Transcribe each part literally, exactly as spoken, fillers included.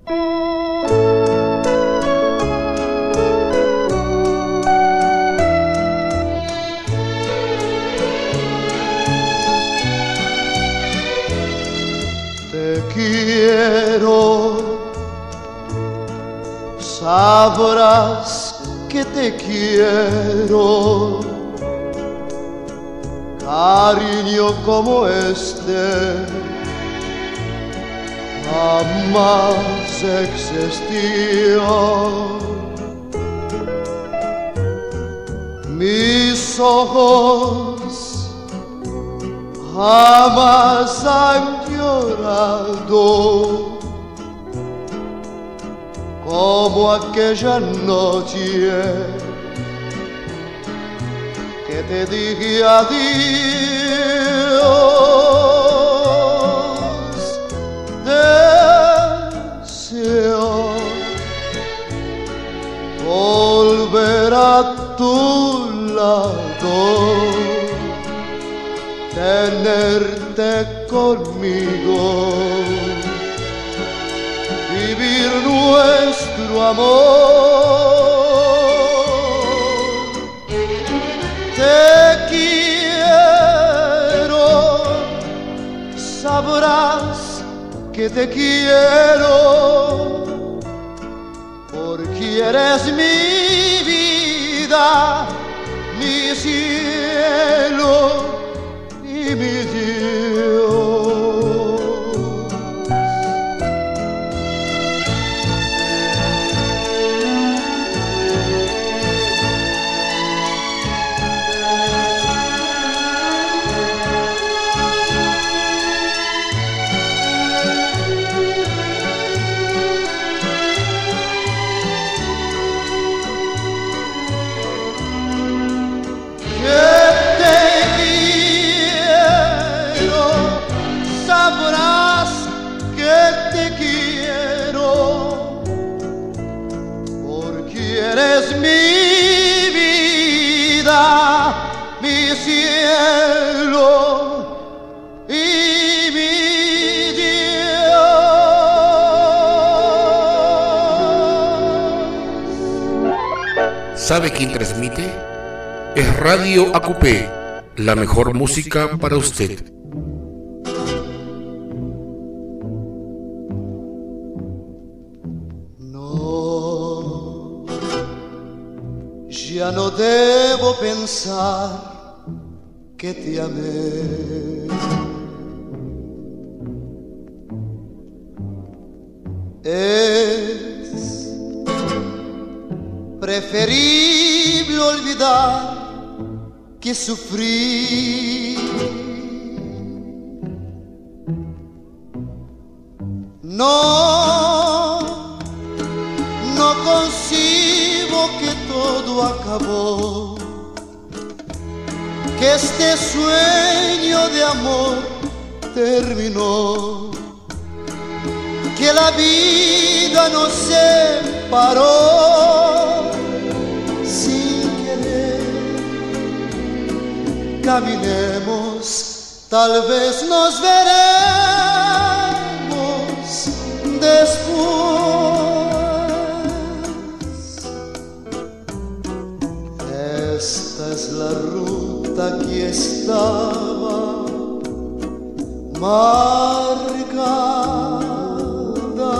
Te quiero, sabrás que te quiero, cariño como este jamás existió. Mis ojos jamás han llorado como aquella noche que te dije adiós. Deseo volver a tu lado, tenerte conmigo, vivir nuestro amor. Te quiero, sabrás que te quiero, porque eres mi vida, mi cielo y mi Dios. Eres mi vida, mi cielo y mi Dios. ¿Sabe quién transmite? Es Radio A Q P, la mejor música para usted. Ya no debo pensar que te amé. Es preferible olvidar que sufrir. No, no concibo que todo acabó, que este sueño de amor terminó, que la vida nos separó sin querer. Caminemos, tal vez nos veremos después. Esta es la ruta que estaba marcada.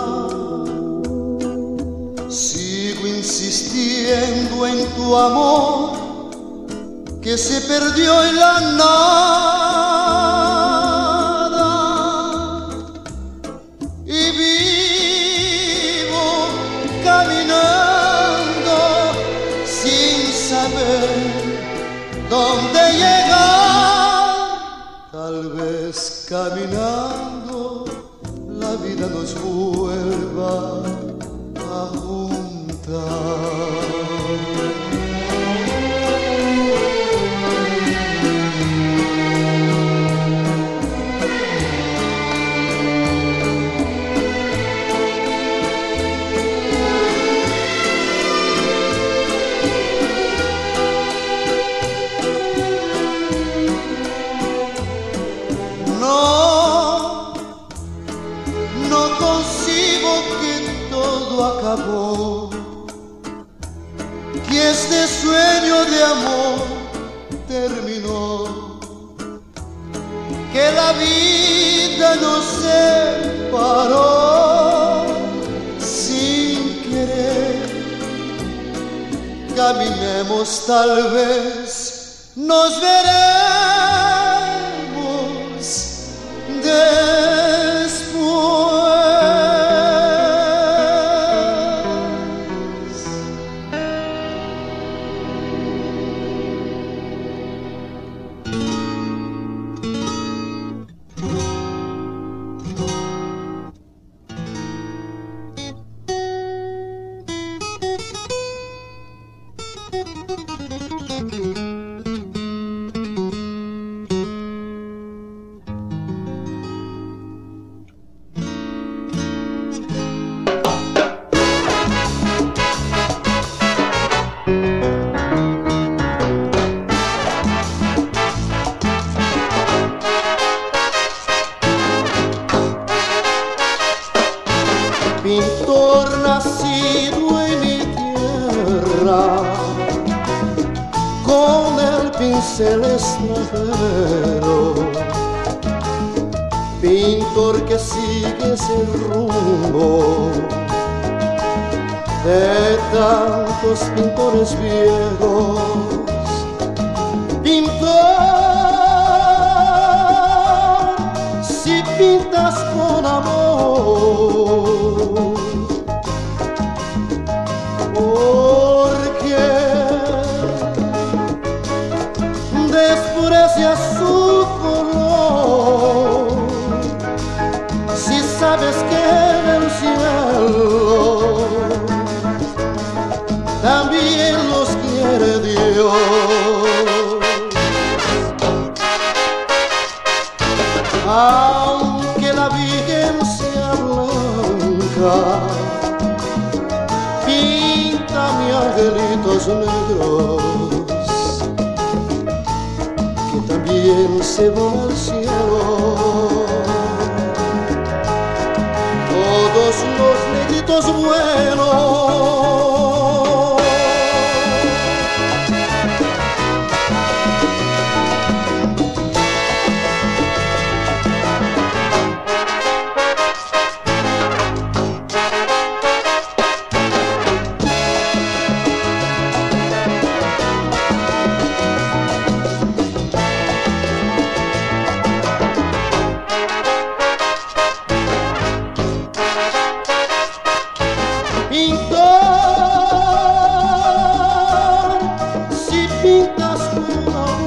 Sigo insistiendo en tu amor que se perdió en la nada, y vivo caminando sin saber dónde llegar. Tal vez caminando la vida nos vuelva a juntar. No, no concibo todo acabó, que este sueño de amor terminó, que la vida nos separó sin querer. Caminemos, tal vez nos veremos después. Pintor nacido en mi tierra, con el pincel extranjero, pintor que sigue ese rumbo de tantos pintores viejos. Pintor, si pintas con amor, porque despurecia su color, si sabes que en el cielo también los quiere Dios. Aunque la Virgen sea blanca, píntame angelitos negros, que también se van al cielo. Todos los negritos buenos. Pintor, si pintas con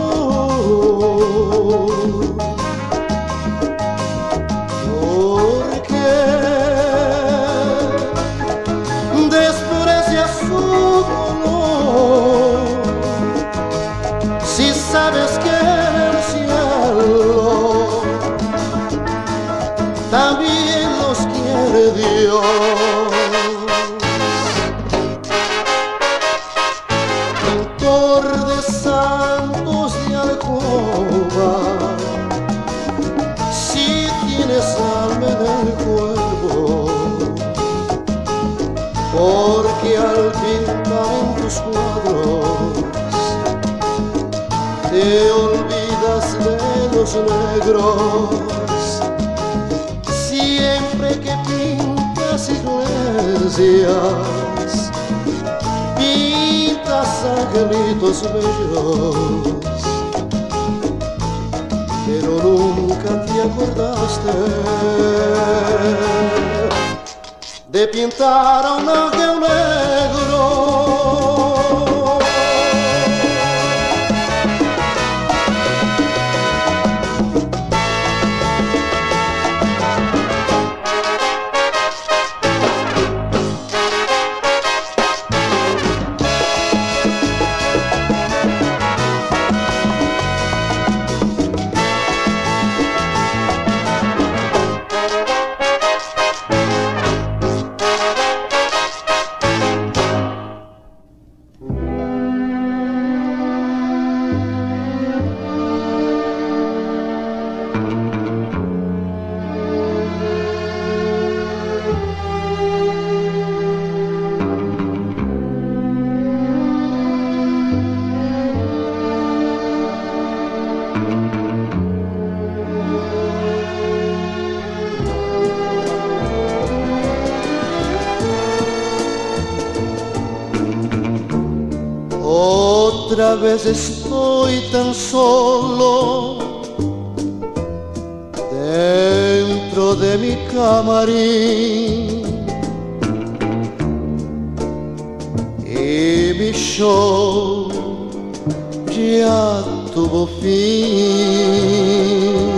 amor, porque desprecia su color, si sabes que en el cielo también los quiere Dios. De santos de alcoba, si tienes alma en el cuerpo, porque al pintar en tus cuadros te olvidas de los negros. Siempre que pintas iglesias, pintas angelitos bellos, pero nunca te acordaste de pintar a un ángel negro. Otra vez estoy tan solo dentro de mi camarín y mi show ya tuvo fin.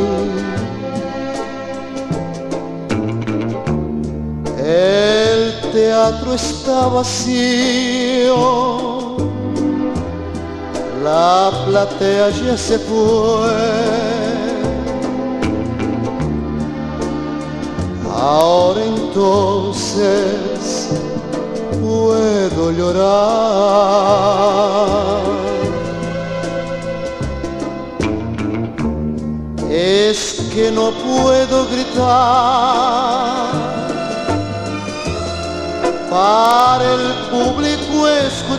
El teatro está vacío, la platea ya se fue. Ahora entonces puedo llorar. Es que no puedo gritar para el público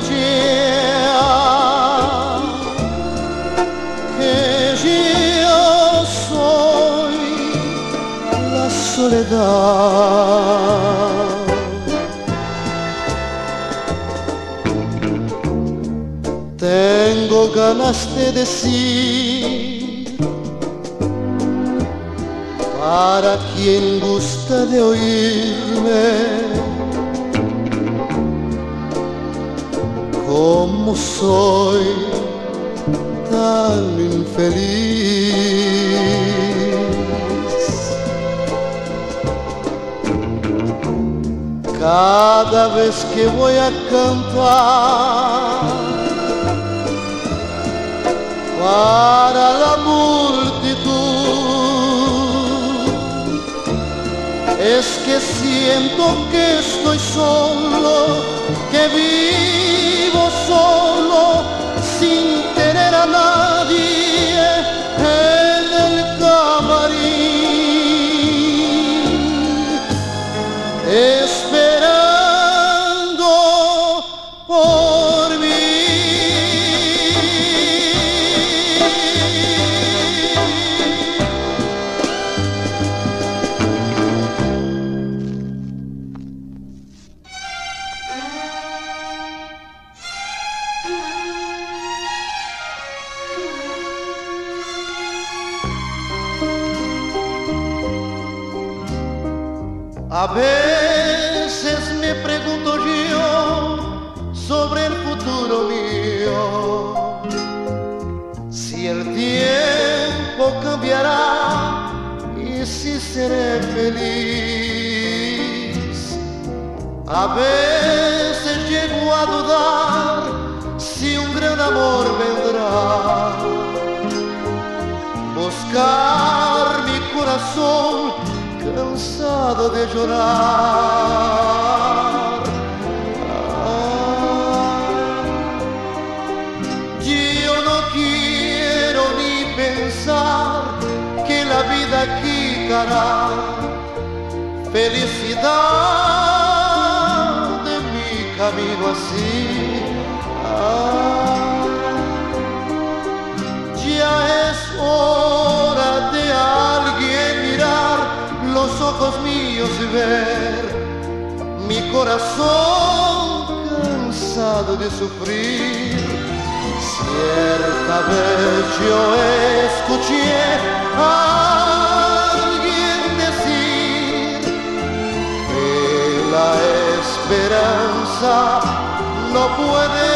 escuchar que yo soy la soledad. Tengo ganas de decir para quien gusta de oírme cómo soy tan infeliz. Cada vez que voy a cantar para la multitud, es que siento que estoy solo, que vivo solo, sin tener a nadie en el camarín, esperando por mí. A veces me pregunto yo sobre el futuro mío, si el tiempo cambiará y si seré feliz. A veces llego a dudar si un gran amor vendrá, buscar mi corazón cansado de llorar. Ah, yo no quiero ni pensar que la vida quitará felicidad de mi camino así. Ah, ya es hora de alguien mirar los ojos míos y ver mi corazón cansado de sufrir. Cierta vez yo escuché a alguien decir que la esperanza no puede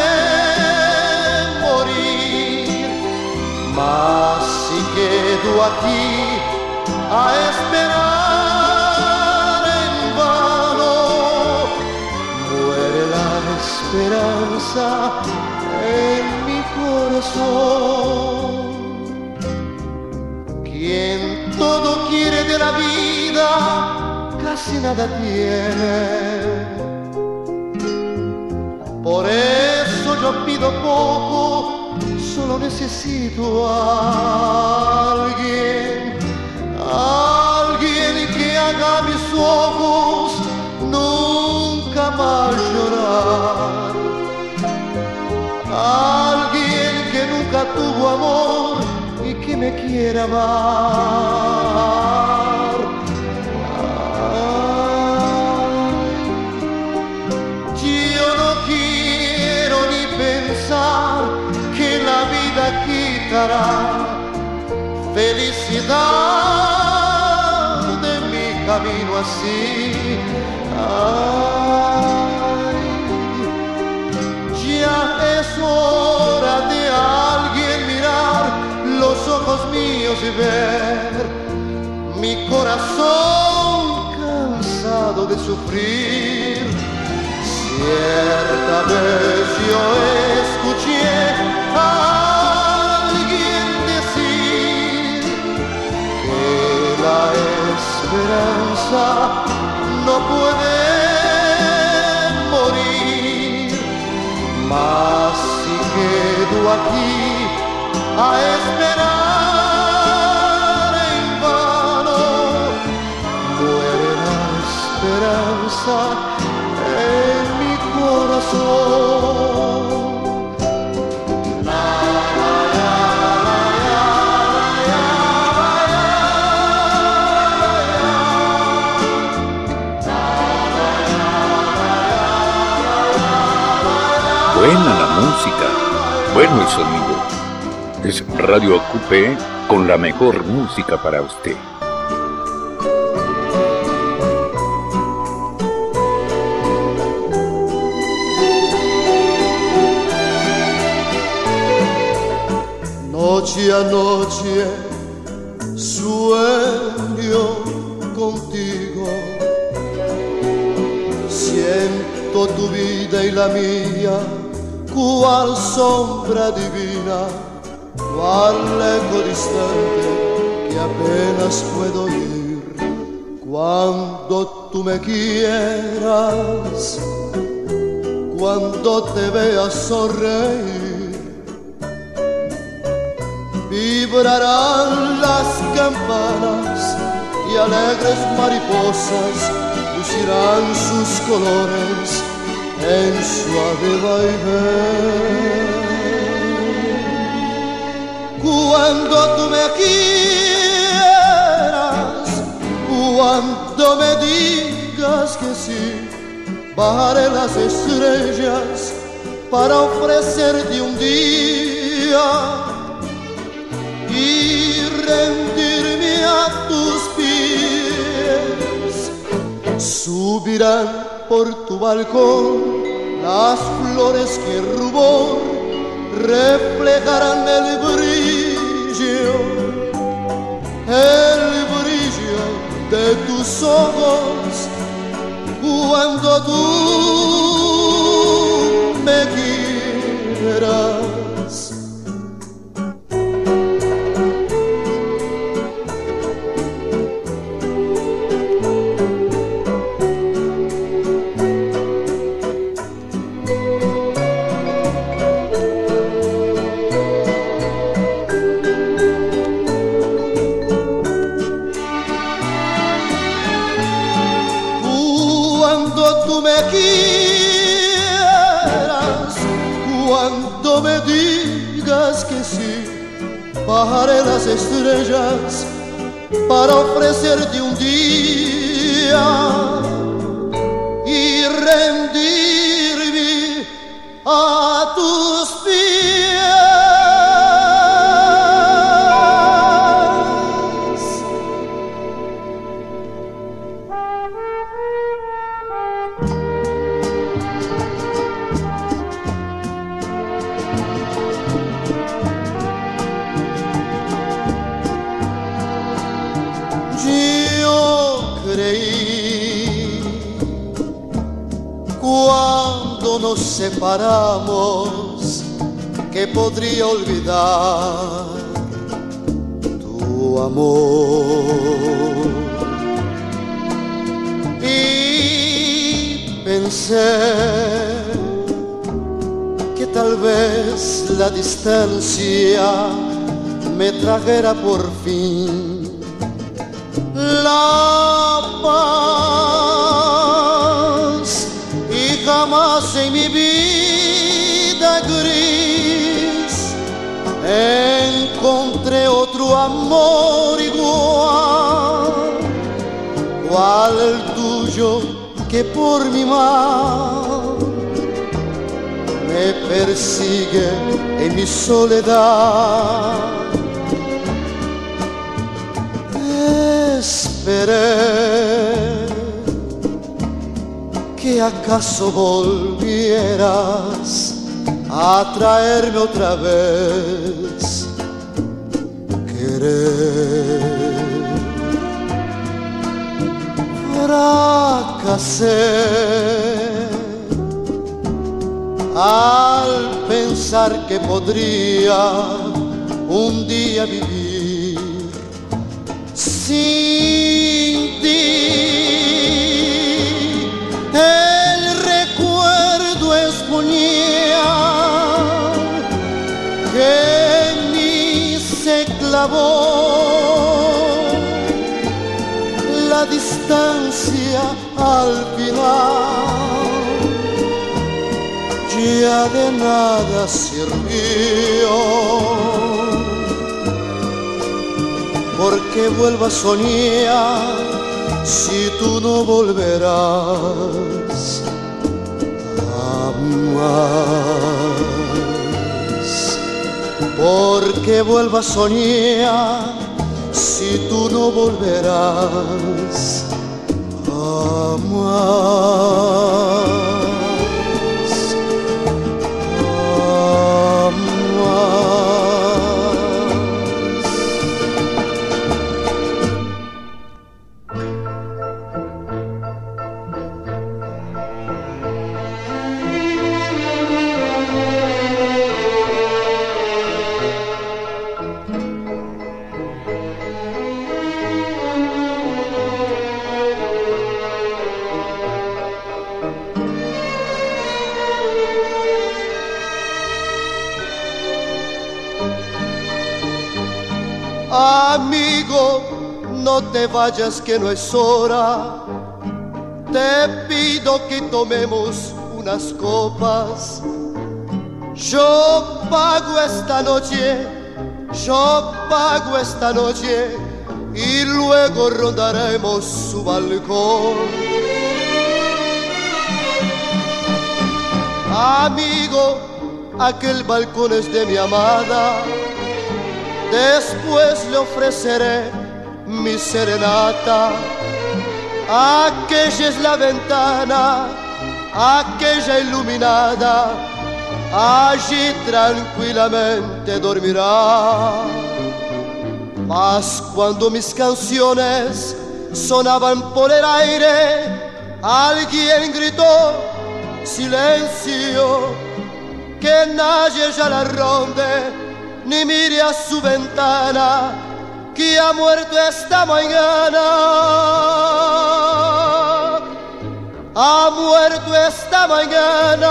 morir, mas si quedo aquí a esperar en vano, muere la esperanza en mi corazón. Quien todo quiere de la vida, casi nada tiene. Por eso yo pido poco, solo necesito a alguien, alguien que haga mis ojos nunca más llorar, alguien que nunca tuvo amor y que me quiera amar. Yo no quiero ni pensar que brillará felicidad de mi camino así. Ay, ya es hora de alguien mirar los ojos míos y ver mi corazón cansado de sufrir. Cierta vez yo escuché a alguien decir que la esperanza no puede morir, mas si quedo aquí a esperar en vano, muere la esperanza en mi corazón. Buena la música, bueno el sonido. Es Radio Acupé con la mejor música para usted. Noche a noche sueño contigo, siento tu vida y la mía, cual sombra divina, cual eco distante que apenas puedo oír. Cuando tú me quieras, cuando te veas sonreír, vibrarán las campanas y alegres mariposas lucirán sus colores en suave vaivén. Cuando tú me quieras, cuando me digas que sí, bajaré las estrellas para ofrecerte un día y rendirme a tus pies. Subirán por tu balcón las flores que en rubor reflejarán el brillo, el brillo de tus ojos cuando tú me quieras. Me digas que sí, bajaré las estrellas para ofrecerte un día y rendirme a tus pies. Cuando nos separamos, que podría olvidar tu amor. Y pensé que tal vez la distancia me trajera por fin la paz, y jamás en mi vida gris encontré otro amor igual, cual el tuyo que por mi mal me persigue en mi soledad. Esperé que acaso volvieras a traerme otra vez querer. Fracasé al pensar que podría un día vivir sin ti. El recuerdo es puñal que en mí se clavó. La distancia al final ya de nada sirvió. Porque vuelvo a soñar si tú no volverás más. Porque vuelvo a soñar si tú no volverás jamás, amigo, no te vayas que no es hora. Te pido que tomemos unas copas. Yo pago esta noche, yo pago esta noche y luego rondaremos su balcón. Amigo, aquel balcón es de mi amada. Después le ofreceré mi serenata. Aquella es la ventana, aquella iluminada. Allí tranquilamente dormirá. Mas cuando mis canciones sonaban por el aire, alguien gritó: silencio, que nadie ya la ronde ni mire a su ventana, que ha muerto esta mañana. Ha muerto esta mañana.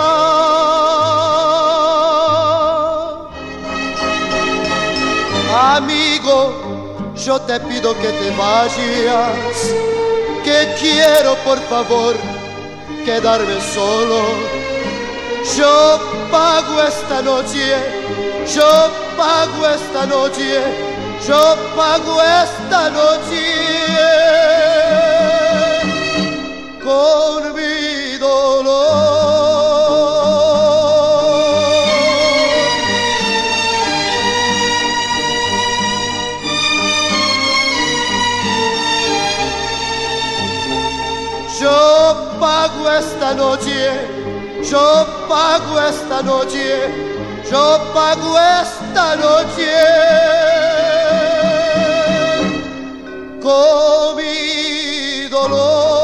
Amigo, yo te pido que te vayas, que quiero por favor quedarme solo. Yo pago esta noche, yo pago esta noche, yo pago esta noche con mi dolor. Yo pago esta noche, yo pago esta noche, yo pago esta noche con mi dolor.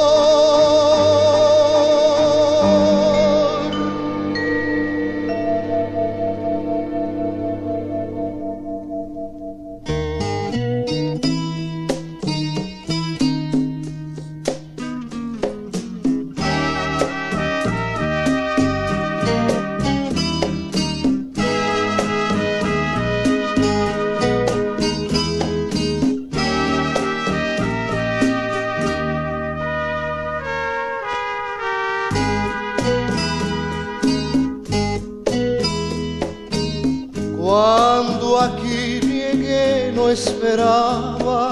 Cuando aquí llegué no esperaba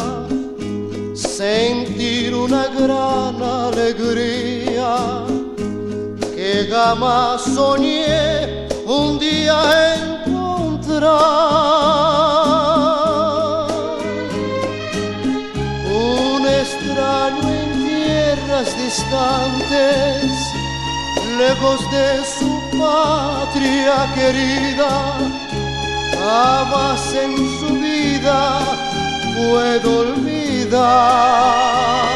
sentir una gran alegría que jamás soñé un día encontrar un extraño en tierras distantes, lejos de su patria querida, jamás en su vida puedo olvidar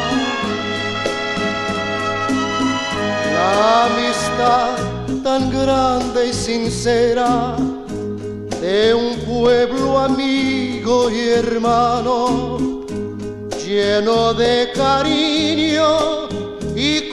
la amistad tan grande y sincera de un pueblo amigo y hermano, lleno de cariño y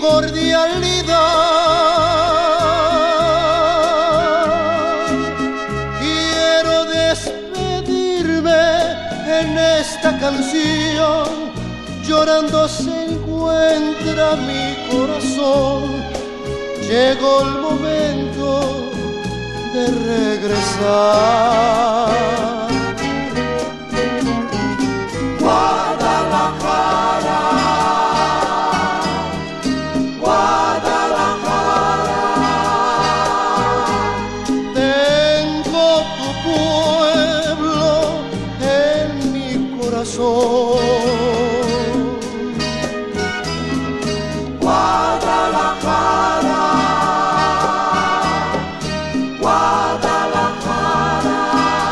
cordialidad. Quiero despedirme en esta canción, llorando se encuentra mi corazón. Llegó el momento de regresar. Guadalajara, Guadalajara, tengo tu pueblo en mi corazón. Guadalajara, Guadalajara,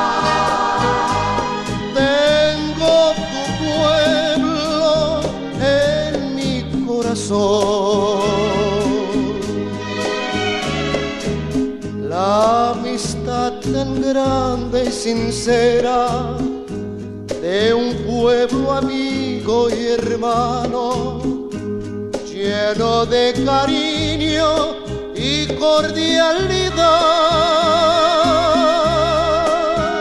tengo tu pueblo en mi corazón. La amistad tan grande y sincera de un pueblo amigo y hermano, lleno de cariño y cordialidad.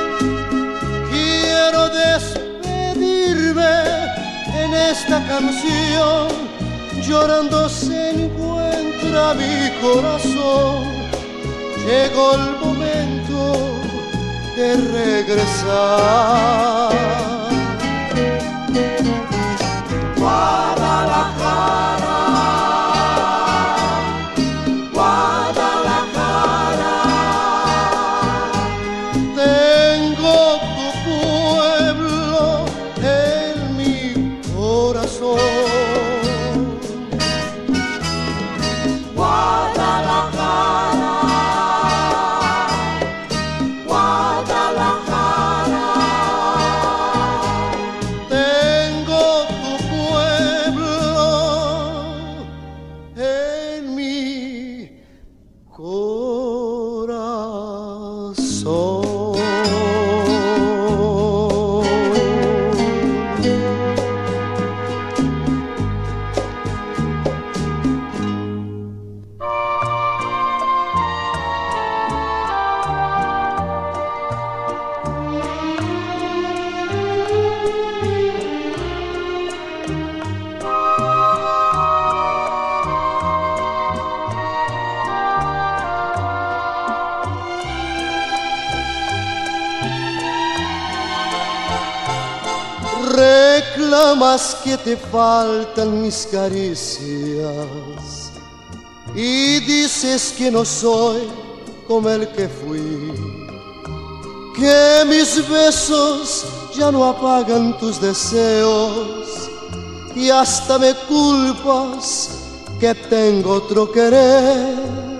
Quiero despedirme en esta canción, llorando se encuentra mi corazón. Llegó el momento de regresar. Guadalajara, Guadalajara, tengo tu pueblo en mi corazón. Guadalajara, Guadalajara, tengo tu pueblo en mi corazón. Reclamas que te faltan mis caricias y dices que no soy como el que fui, que mis besos ya no apagan tus deseos y hasta me culpas que tengo otro querer.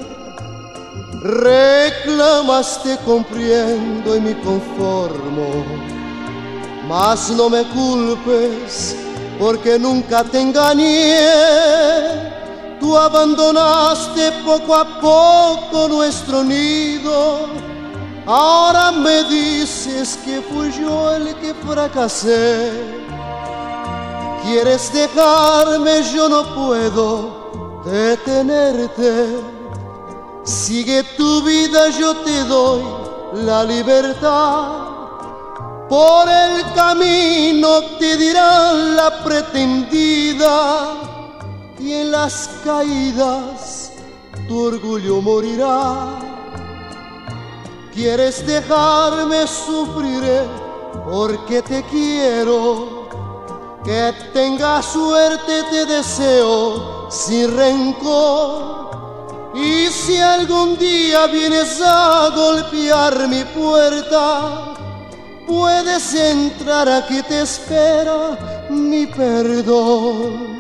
Reclamas te comprendo y me conformo, mas no me culpes porque nunca te engañé. Tú abandonaste poco a poco nuestro nido. Ahora me dices que fui yo el que fracasé. Quieres dejarme, yo no puedo detenerte. Sigue tu vida, yo te doy la libertad. Por el camino te dirán la pretendida y en las caídas tu orgullo morirá. Quieres dejarme, sufriré porque te quiero. Que tengas suerte te deseo sin rencor. Y si algún día vienes a golpear mi puerta, puedes entrar, aquí te espera mi perdón.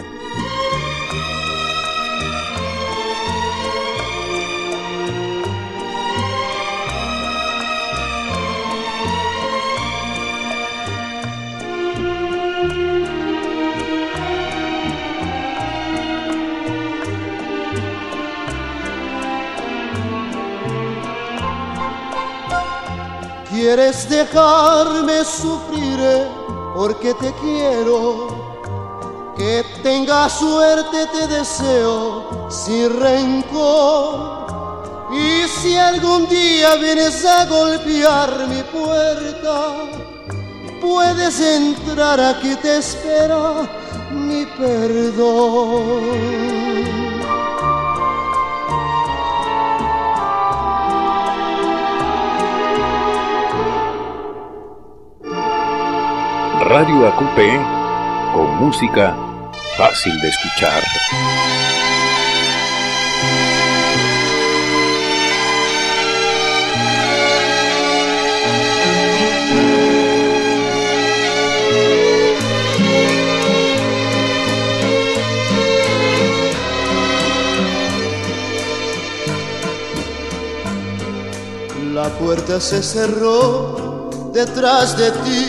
Quieres dejarme sufrir porque te quiero, que tengas suerte te deseo sin rencor. Y si algún día vienes a golpear mi puerta, puedes entrar, aquí te espera mi perdón. Radio A Q P, con música fácil de escuchar. La puerta se cerró detrás de ti,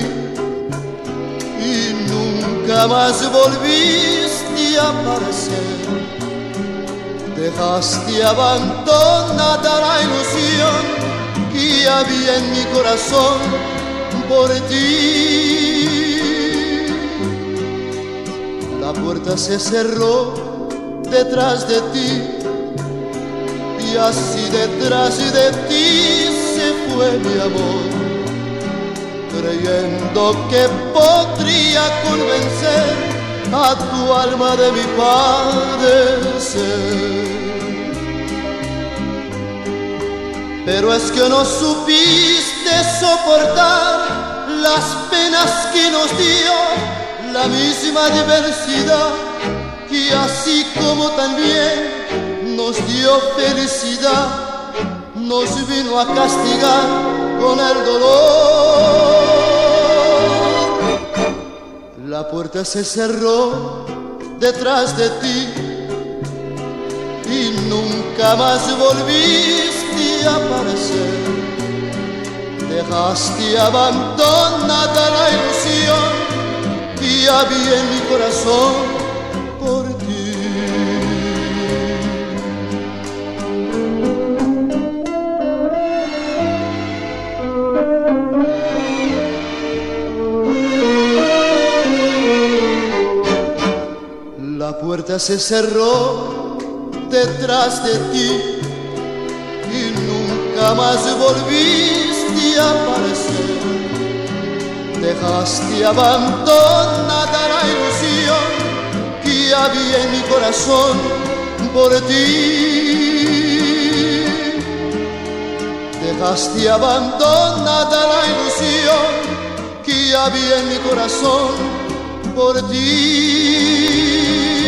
nunca más volviste a aparecer. Dejaste abandonada la ilusión que había en mi corazón por ti. La puerta se cerró detrás de ti, y así detrás de ti se fue mi amor, creyendo que podría convencer a tu alma de mi padecer. Pero es que no supiste soportar las penas que nos dio la misma diversidad, que así como también nos dio felicidad, nos vino a castigar con el dolor. La puerta se cerró detrás de ti y nunca más volviste a aparecer. Dejaste abandonada la ilusión que había en mi corazón por ti. La puerta se cerró detrás de ti y nunca más volviste a aparecer. Dejaste abandonada la ilusión que había en mi corazón por ti. Dejaste abandonada la ilusión que había en mi corazón por ti.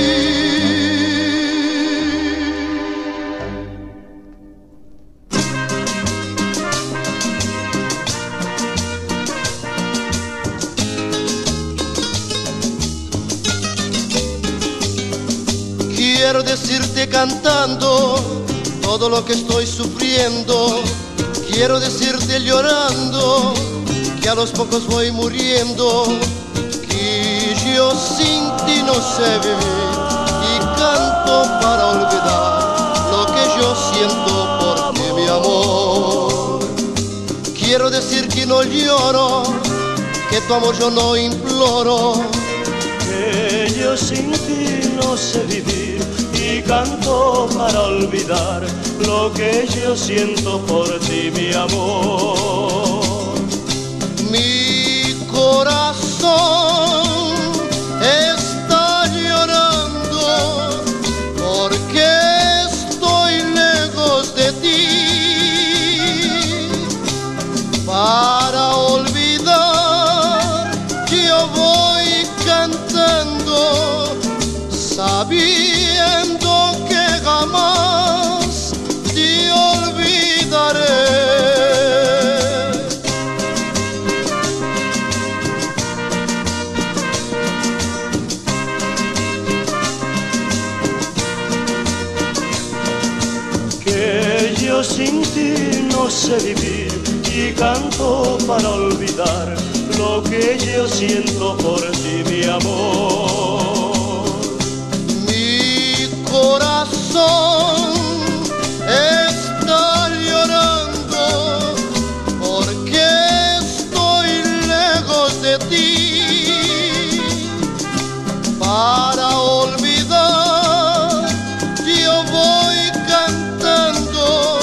Quiero decirte cantando todo lo que estoy sufriendo. Quiero decirte llorando que a los pocos voy muriendo, que yo sin ti no sé vivir y canto para olvidar lo que yo siento por ti, mi amor. Quiero decir que no lloro, que tu amor yo no imploro, que yo sin ti no sé vivir y canto para olvidar lo que yo siento por ti, mi amor. Mi corazón está llorando porque estoy lejos de ti. Para olvidar yo voy cantando, sabiendo que jamás yo sin ti no sé vivir y canto para olvidar lo que yo siento por ti, mi amor. Mi corazón está llorando porque estoy lejos de ti. Para olvidar yo voy cantando,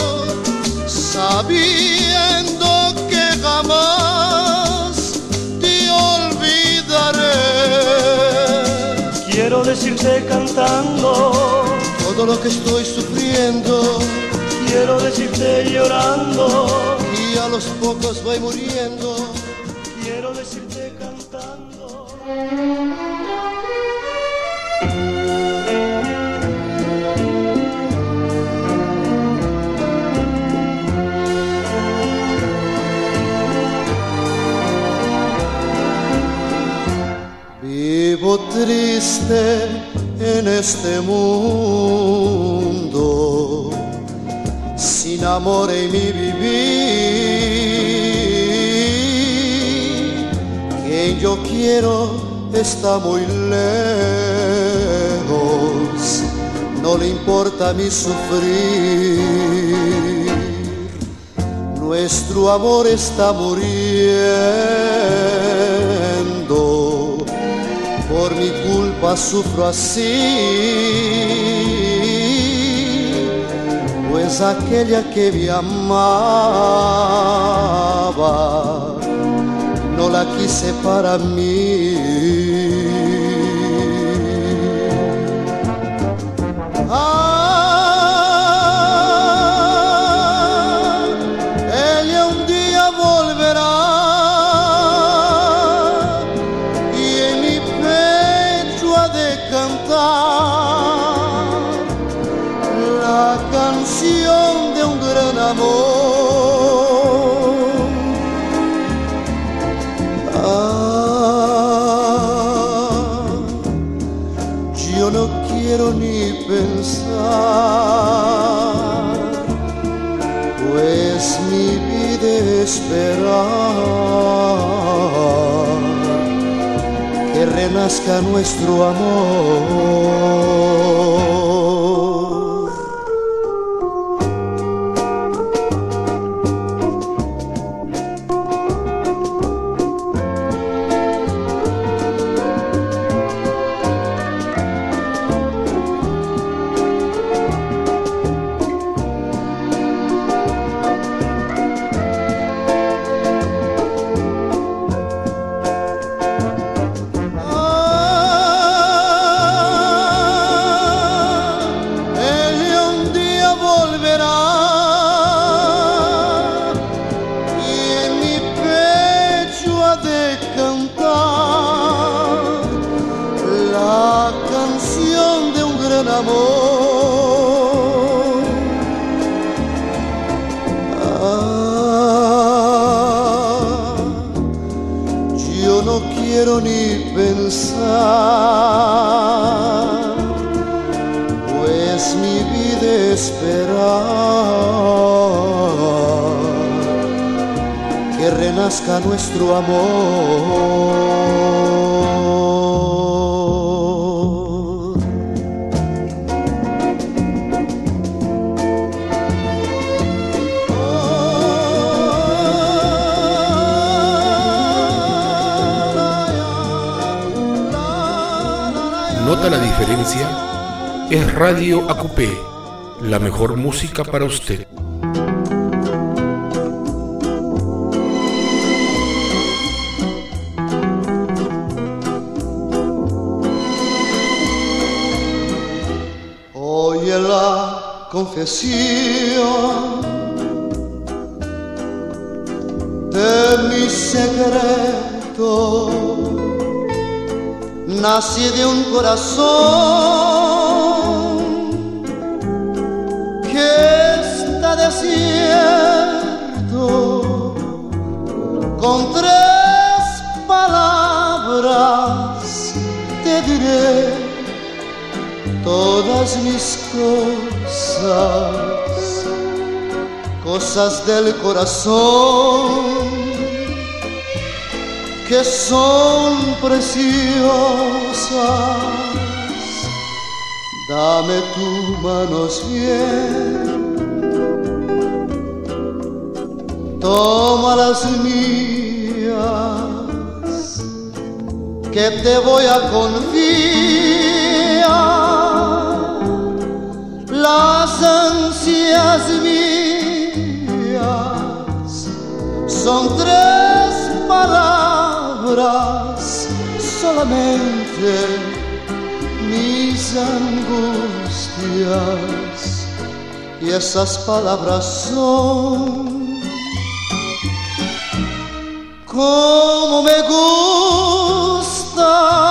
sabiendo que jamás te olvidaré. Quiero decirte cantando todo lo que estoy sufriendo, quiero decirte llorando, y a los pocos voy muriendo. quiero decirte cantando. Vivo triste en este mundo, sin amor en mi vivir. Quien yo quiero está muy lejos, no le importa mi sufrir. Nuestro amor está muriendo, por mi culpa sufro así, pues aquella que me amaba no la quise para mí. Ah, ella un día volverá y en mi pecho ha de cantar la canción de un gran amor. Yo no quiero ni pensar, pues mi vida es esperar que renazca nuestro amor. Ni pensar, pues mi vida esperar que renazca nuestro amor. ¿Nota la diferencia? Es Radio A Q P, la mejor música para usted. Oye la confesión de mi secreto. Nací de un corazón que está desierto. Con tres palabras te diré todas mis cosas. cosas del corazón que son preciosas. Dame tus manos bien, toma las mías, que te voy a confiar las ansias mías. Son tres palabras solamente, mis angustias, y esas palabras son como me gusta.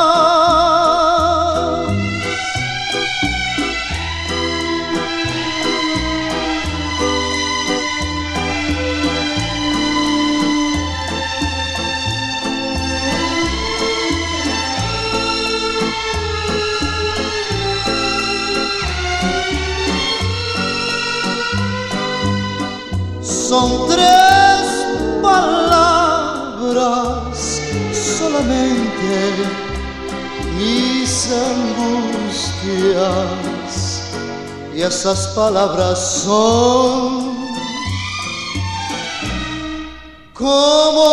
Son tres palabras solamente, mis angustias, y esas palabras son como